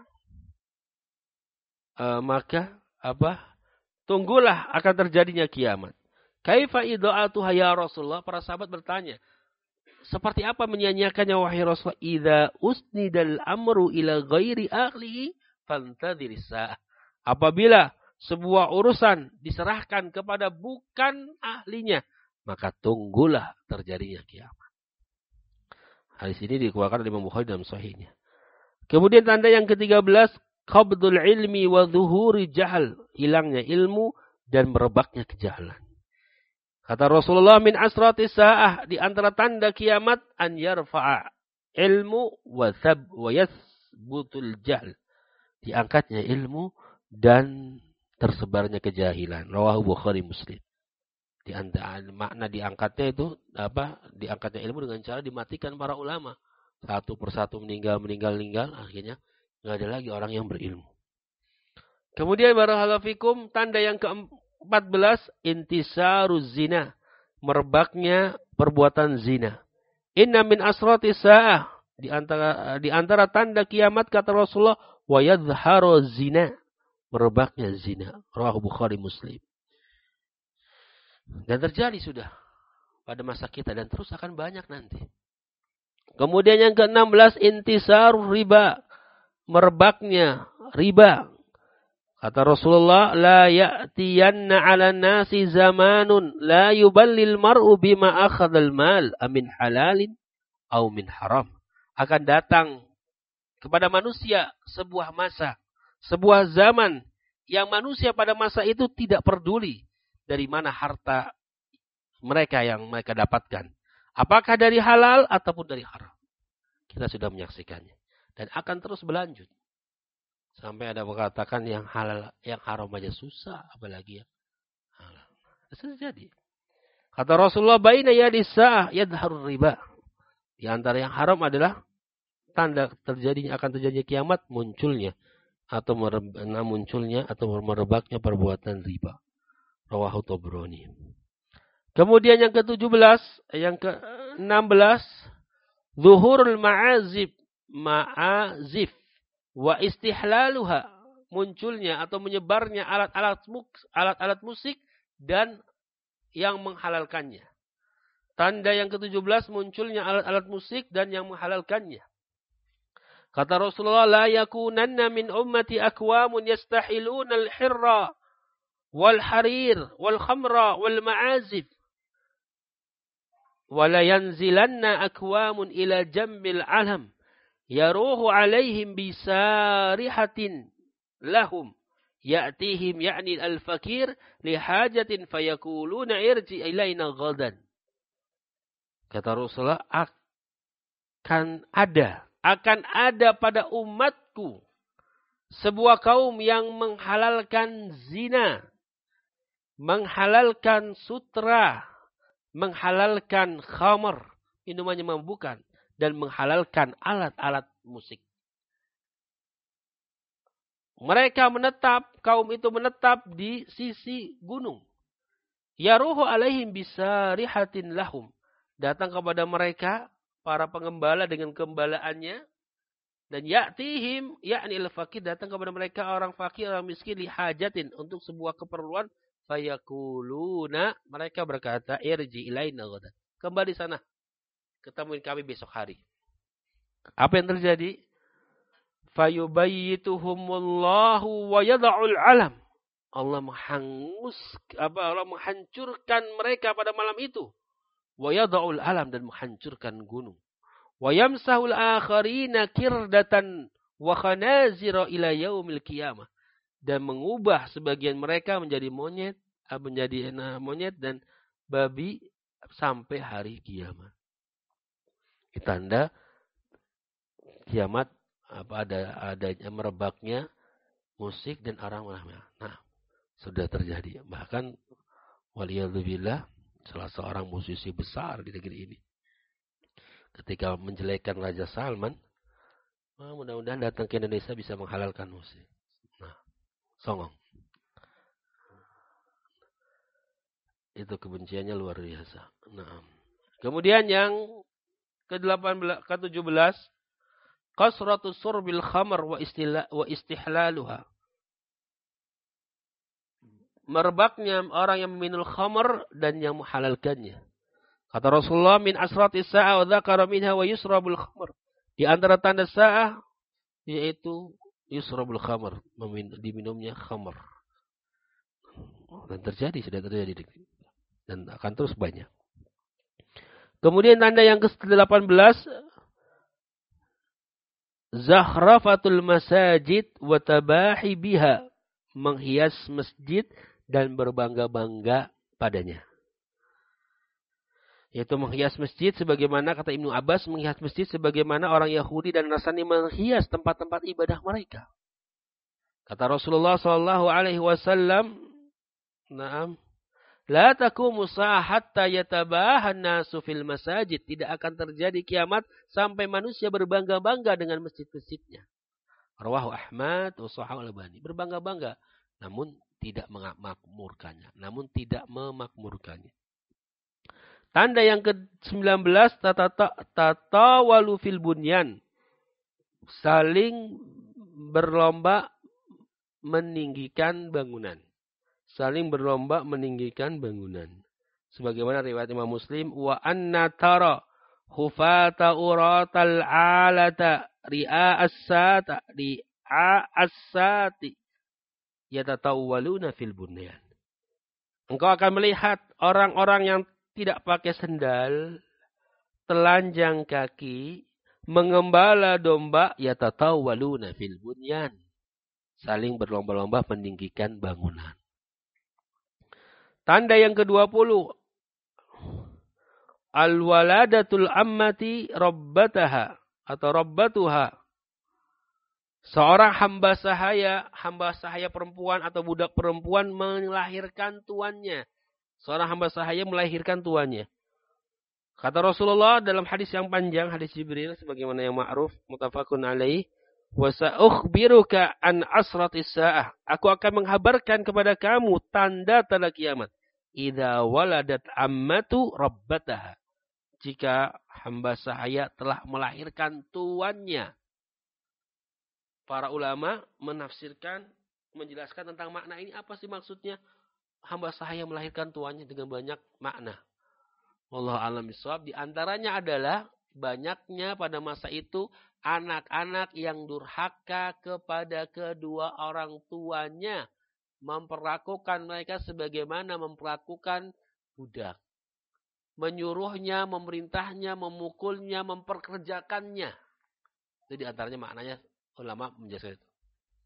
tunggulah akan terjadinya kiamat. Kaifa ida'atuha ya Rasulullah? Para sahabat bertanya, seperti apa menyia-nyiakannya wahai Rasulullah? Idza usnidal amru ila ghairi ahlihi fantadhiris sa'ah. Apabila sebuah urusan diserahkan kepada bukan ahlinya, maka tunggulah terjadinya kiamat. Hadis ini dikeluarkan oleh Imam Bukhari dalam sahihnya. Kemudian tanda yang ke-13, qabdul ilmi wa dhuhuri jahal, hilangnya ilmu dan merebaknya kejahalan. Kata Rasulullah, min asratis sa'ah, di antara tanda kiamat, an yarfa'a ilmu wa yathbutul jahl. Diangkatnya ilmu dan tersebarnya kejahilan. Rawahu Bukhari Muslim. Di antara makna diangkatnya itu apa? Diangkatnya ilmu dengan cara dimatikan para ulama. Satu persatu meninggal, akhirnya nggak ada lagi orang yang berilmu. Kemudian barakallahu fikum, tanda yang ke-14, intisaruz zina, merebaknya perbuatan zina. Inna min asratis sa'ah, di antara tanda kiamat kata Rasulullah, wa yadhharu zina, merebaknya zina. Rawahu Bukhari Muslim. Dan terjadi sudah pada masa kita dan terus akan banyak nanti. Kemudian yang ke-16, intisar riba, merebaknya riba. Kata Rasulullah, la ya'tiyanna 'ala nasi zamanun la yuballil mar'u bima akhadhal mal amin halalin aw min haram. Akan datang kepada manusia sebuah masa, sebuah zaman yang manusia pada masa itu tidak peduli dari mana harta mereka yang mereka dapatkan. Apakah dari halal ataupun dari haram. Kita sudah menyaksikannya. Dan akan terus berlanjut. Sampai ada mengatakan yang halal, yang haram aja susah. Apalagi yang halal. Itu terjadi. Kata Rasulullah, baina yadis-sa'ah yadharur riba. Di antara yang haram adalah tanda akan terjadinya kiamat, munculnya atau merebaknya perbuatan riba. Rawahu Tabrani. Kemudian yang ke-17, yang ke-16, zuhurul ma'azif wa istihlaluha, munculnya atau menyebarnya alat-alat musik dan yang menghalalkannya. Tanda yang ke-17, munculnya alat-alat musik dan yang menghalalkannya. Kata Rasulullah, la yakunanna min ummati akwamun yastahiluna al-hirra wal harir wal khamra wal ma'azif. Wala yanzilanna akwamun ila jambil alam yaruhu alaihim bisarihatin lahum ya'tihim ya'ni al-fakir lihajatin fayakuluna irji ilaina ghadan. Kata Rasulullah, akan ada pada umatku sebuah kaum yang menghalalkan zina, menghalalkan sutra, menghalalkan khamar, minuman yang memabukkan, dan menghalalkan alat-alat musik. Kaum itu menetap di sisi gunung. Yaruhu alaihim bisarihatin lahum. Datang kepada mereka, para pengembala dengan gembalaannya. Dan ya'tihim, ya'ni al-fakir, datang kepada mereka orang fakir, orang miskin, lihajatin, untuk sebuah keperluan. Fayakuluna, mereka berkata, irji ilaina ghadan. Kembali sana. Ketemuin kami besok hari. Apa yang terjadi? Fayubayyituhumullahu wa yada'ul alam. Allah menghancurkan mereka pada malam itu. Wa yada'ul alam, dan menghancurkan gunung. Wa yamsahul akharina kirdatan wa khanazira ila yaumil qiyamah. Dan mengubah sebagian mereka menjadi monyet dan babi sampai hari kiamat. Tanda kiamat adanya merebaknya musik dan orang-orang. Nah, sudah terjadi. Bahkan waliyadzubillah, salah seorang musisi besar di negeri ini, ketika menjelekkan Raja Salman, mudah-mudahan datang ke Indonesia bisa menghalalkan musik. Nah, songong. Itu kebenciannya luar biasa. Nah. Kemudian yang ke-17, kasratus surbil khamar wa istihlaluha. Merebaknya orang yang meminum khamar dan yang menghalalkannya. Kata Rasulullah, min asratis sa'ah wa dzakara minha wa yusrabul khamr. Di antara tanda sa'ah yaitu yusrabul khamr, diminumnya khamr. Dan sudah terjadi dan akan terus banyak. Kemudian tanda yang ke-18, zakhrafatul masajid wa tabahi biha, menghias masjid dan berbangga-bangga padanya. Yaitu menghias masjid sebagaimana kata Ibnu Abbas, menghias masjid sebagaimana orang Yahudi dan Nasrani menghias tempat-tempat ibadah mereka. Kata Rasulullah sallallahu alaihi wasallam, "Na'am, la taqumu sa'ah hatta yatabahan nasu fil masajid." Tidak akan terjadi kiamat sampai manusia berbangga-bangga dengan masjid-masjidnya. Rawahu Ahmad wa Sahih Al-Albani. Berbangga-bangga namun tidak memakmurkannya, Tanda yang ke-19, tatawalu fil bunyan. Saling berlomba meninggikan bangunan. Sebagaimana riwayat Imam Muslim, wa anna tara hufata uratal alata ri'a as-sati yatatawwaluna fil bunyan. Engkau akan melihat orang-orang yang tidak pakai sendal, telanjang kaki, mengembala domba, yatatawwaluna fil bunyan. Saling berlomba-lomba meninggikan bangunan. Tanda yang ke-20, al-waladatul ammati rabbataha atau rabbatuha. Seorang hamba sahaya perempuan atau budak perempuan melahirkan tuannya. Seorang hamba sahaya melahirkan tuannya. Kata Rasulullah dalam hadis yang panjang, hadis Jibril sebagaimana yang ma'ruf, muttafaqun alaih, wa sa'ukhbiruka an asratis sa'ah. Aku akan menghabarkan kepada kamu tanda-tanda kiamat. Idza waladat ammatu rabbataha. Jika hamba sahaya telah melahirkan tuannya. Para ulama menafsirkan, menjelaskan tentang makna ini, apa sih maksudnya hamba sahaya melahirkan tuannya, dengan banyak makna. Wallahu a'lam bishawab. Di antaranya adalah banyaknya pada masa itu anak-anak yang durhaka kepada kedua orang tuanya, memperlakukan mereka sebagaimana memperlakukan budak, menyuruhnya, memerintahnya, memukulnya, memperkerjakannya. Itu di antaranya maknanya, ulama menjelaskan itu.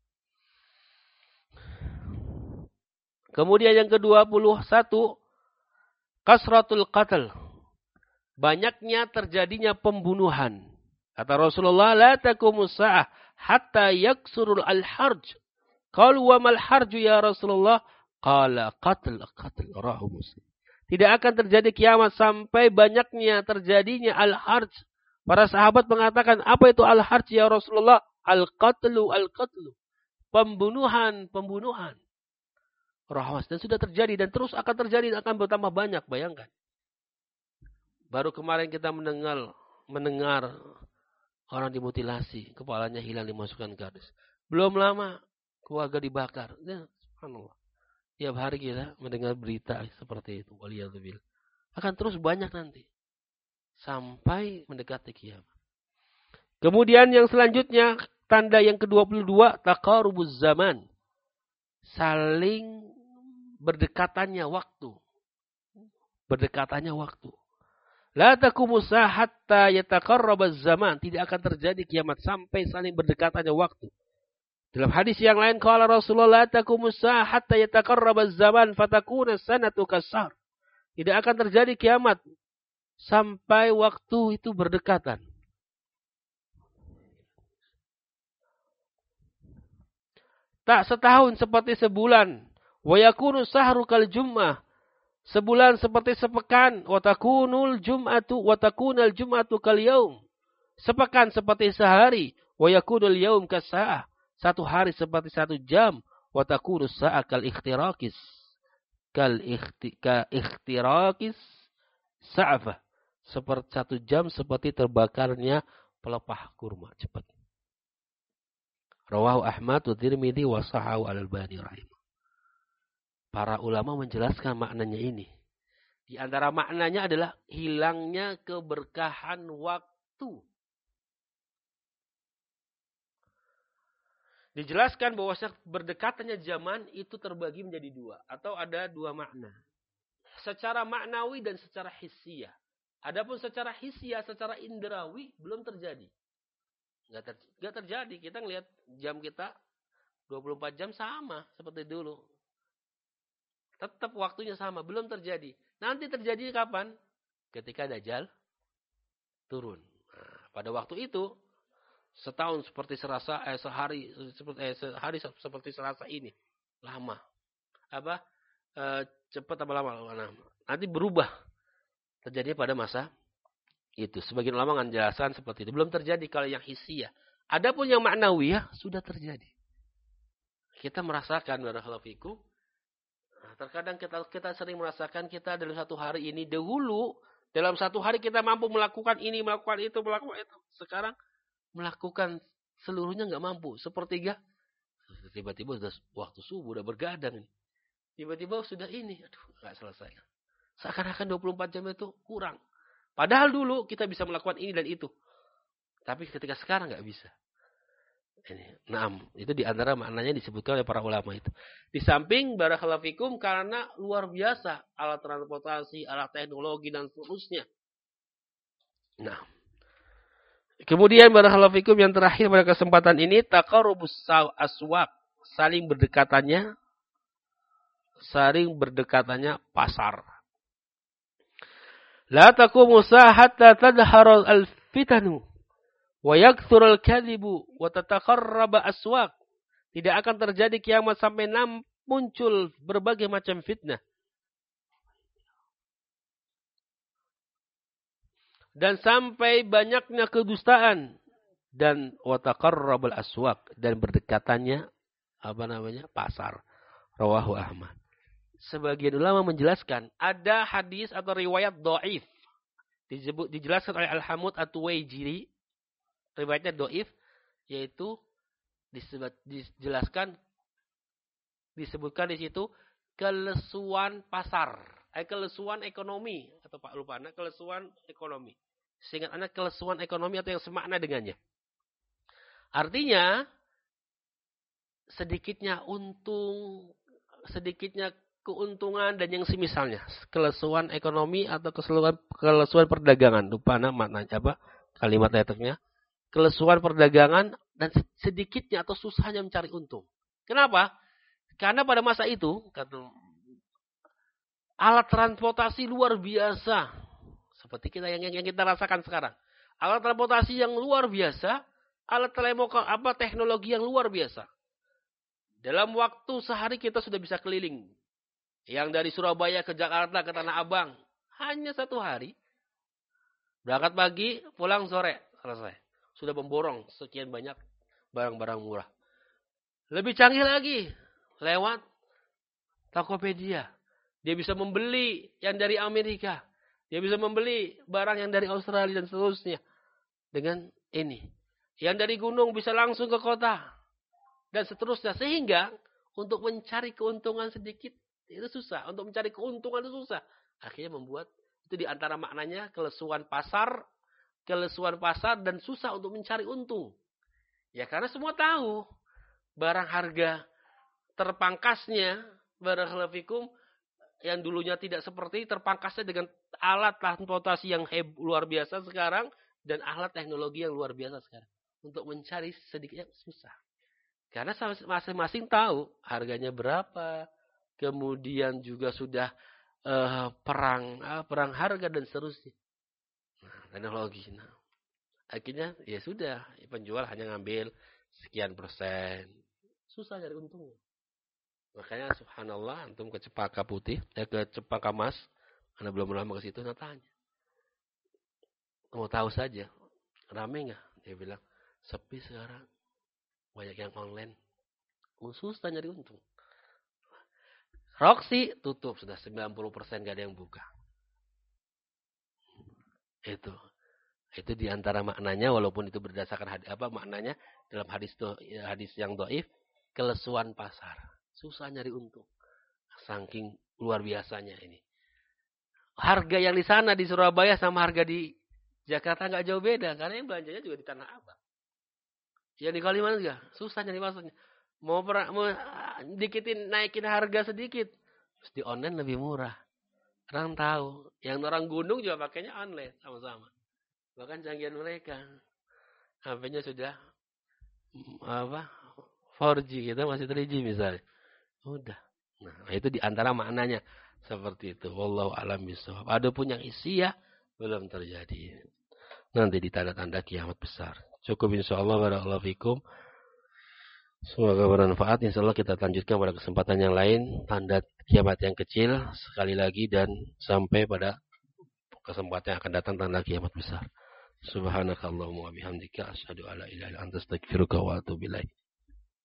Kemudian yang ke-21, kasratul qatl. Banyaknya terjadinya pembunuhan. Kata Rasulullah, la taqumus sa'ah hatta yaksurul al-harj. Qalu wa mal harju ya Rasulullah? Qala qatl rawahu Muslim. Tidak akan terjadi kiamat sampai banyaknya terjadinya al-harj. Para sahabat mengatakan, apa itu al-harj ya Rasulullah? Al-qatlu. Pembunuhan. Rahwas. Dan sudah terjadi dan terus akan terjadi, akan bertambah banyak. Bayangkan. Baru kemarin kita mendengar orang dimutilasi, kepalanya hilang, dimasukkan kardus. Belum lama keluarga dibakar. Ya, subhanallah. Tiap hari kita mendengar berita seperti itu. Waliyadzubillah. Akan terus banyak nanti. Sampai mendekati kiamat. Kemudian yang selanjutnya, tanda yang ke-22, taqarubuz zaman. Saling berdekatannya waktu. La taqumus sa'ah hatta yataqarrabaz zaman. Tidak akan terjadi kiamat sampai saling berdekatannya waktu. Dalam hadis yang lain, qala Rasulullah, la taqumus sa'ah hatta yataqarrabaz zaman fatakuna sanatu kasar. Tidak akan terjadi kiamat sampai waktu itu berdekatan. Tak setahun seperti sebulan. Wa yakunu sahru kal jum'ah. Sebulan seperti sepekan. Wa takunal jum'atu kal yaum. Sepekan seperti sehari. Wa yakunul yaum kasa'ah. Satu hari seperti 1 jam. Wa takunu sa'ah kal ikhtirakis sa'afah. Seperti 1 jam seperti terbakarnya pelepah kurma. Cepat. Rawahu Ahmad wa Tirmidzi wa Sahhahu Al-Albani rahimah. Para ulama menjelaskan maknanya ini. Di antara maknanya adalah hilangnya keberkahan waktu. Dijelaskan bahwa berdekatannya zaman itu terbagi menjadi dua. Atau ada dua makna. Secara maknawi dan secara hissiyah. Adapun secara hissiyah, secara indrawi belum terjadi. Nggak terjadi. Kita ngelihat jam kita 24 jam sama seperti dulu. Tetap waktunya sama, belum terjadi. Nanti terjadi kapan? Ketika Dajjal turun. Nah, pada waktu itu, setahun seperti sehari seperti serasa ini. Lama. Cepat apa lama? Nanti berubah. Terjadi pada masa itu. Sebagian ulama menjelaskan seperti itu. Belum terjadi kalau yang hissiyah. Adapun yang maknawiyah sudah terjadi. Kita merasakan barakallahu fikum. Terkadang kita sering merasakan kita dalam satu hari ini dahulu dalam satu hari kita mampu melakukan ini, melakukan itu. Sekarang melakukan seluruhnya nggak mampu. Sepertiga tiba-tiba sudah waktu subuh udah bergadang. Tiba-tiba sudah ini, aduh nggak selesai. Seakan-akan 24 jam itu kurang. Padahal dulu kita bisa melakukan ini dan itu. Tapi ketika sekarang nggak bisa. Itu di antara maknanya disebutkan oleh para ulama itu. Di samping barakallahu fikum karena luar biasa alat transportasi, alat teknologi dan seterusnya. Nah, kemudian barakallahu fikum yang terakhir pada kesempatan ini taqarrubus aswaq, saling berdekatannya pasar. La taqumu hatta tadhhara al-fitanu. Wa yakthurul kadhibu wa tataqarraba aswaq. Tidak akan terjadi kiamat sampai muncul berbagai macam fitnah. Dan sampai banyaknya kedustaan dan wa taqarrabal aswaq dan berdekatannya pasar. Rawahu Ahmad. Sebagian ulama menjelaskan ada hadis atau riwayat dhaif dijelaskan oleh Al-Hamud At-Tuwaijiri. Riwayatnya dhaif yaitu disebutkan di situ kelesuan pasar, kelesuan ekonomi atau Pak lupa anak kelesuan ekonomi. Seingat anak kelesuan ekonomi atau yang semakna dengannya. Artinya sedikitnya keuntungan dan yang semisalnya. Kelesuan ekonomi atau kelesuan perdagangan. Lupa anak maknanya apa? Kalimat ayatnya. Kelesuan perdagangan dan sedikitnya atau susahnya mencari untung. Kenapa? Karena pada masa itu alat transportasi luar biasa seperti yang kita rasakan sekarang. Alat transportasi yang luar biasa, teknologi yang luar biasa. Dalam waktu sehari kita sudah bisa keliling. Yang dari Surabaya ke Jakarta ke Tanah Abang hanya satu hari. Berangkat pagi, pulang sore, selesai. Sudah memborong sekian banyak barang-barang murah. Lebih canggih lagi, lewat Tokopedia. Dia bisa membeli yang dari Amerika. Dia bisa membeli barang yang dari Australia dan seterusnya. Dengan ini. Yang dari gunung bisa langsung ke kota. Dan seterusnya. Sehingga untuk mencari keuntungan sedikit itu susah. Untuk mencari keuntungan itu susah. Akhirnya membuat itu di antara maknanya kelesuan pasar dan susah untuk mencari untung. Ya karena semua tahu barang harga terpangkasnya barakallahu fikum yang dulunya tidak seperti terpangkasnya dengan alat transportasi yang luar biasa sekarang dan alat teknologi yang luar biasa sekarang. Untuk mencari sedikitnya susah. Karena masing-masing tahu harganya berapa, kemudian juga sudah perang harga dan seterusnya. Teknologi. Akhirnya ya sudah, penjual hanya ngambil sekian persen. Susah cari untungnya. Makanya subhanallah antum ke Cempaka Putih, ke Cempaka Mas, karena belum lama ke situ tanya. Mau tahu saja, rame enggak? Dia bilang, sepi sekarang. Banyak yang online. Susah nyari untung. Roxy tutup sudah 90% enggak ada yang buka. Itu di antara maknanya walaupun itu berdasarkan maknanya dalam hadis yang dhaif, kelesuan pasar. Susah nyari untung. Saking luar biasanya ini. harga yang di sana di Surabaya sama harga di Jakarta nggak jauh beda. Karena yang belanjanya juga di Tanah Abang. Yang di Kalimantan juga susah nyari maksudnya. Mau dikitin naikin harga sedikit. Terus di online lebih murah. Orang tahu. Yang orang gunung juga pakainya online sama-sama. Bahkan canggihan mereka. HP-nya sudah apa 4G, kita masih 3G misalnya. Udah. Nah, itu di antara maknanya seperti itu. Wallahu a'lam bishawab. Adapun yang isi ya belum terjadi. Nanti di tanda-tanda kiamat besar. Cukup insyaallah. Barakallahu fikum. Semoga bermanfaat. Insyaallah kita lanjutkan pada kesempatan yang lain. Tanda kiamat yang kecil sekali lagi dan sampai pada kesempatan yang akan datang tanda kiamat besar. Subhanakallahumma wa bihamdika asyhadu alla ilaha illa anta astaghfiruka wa atubu ilaik.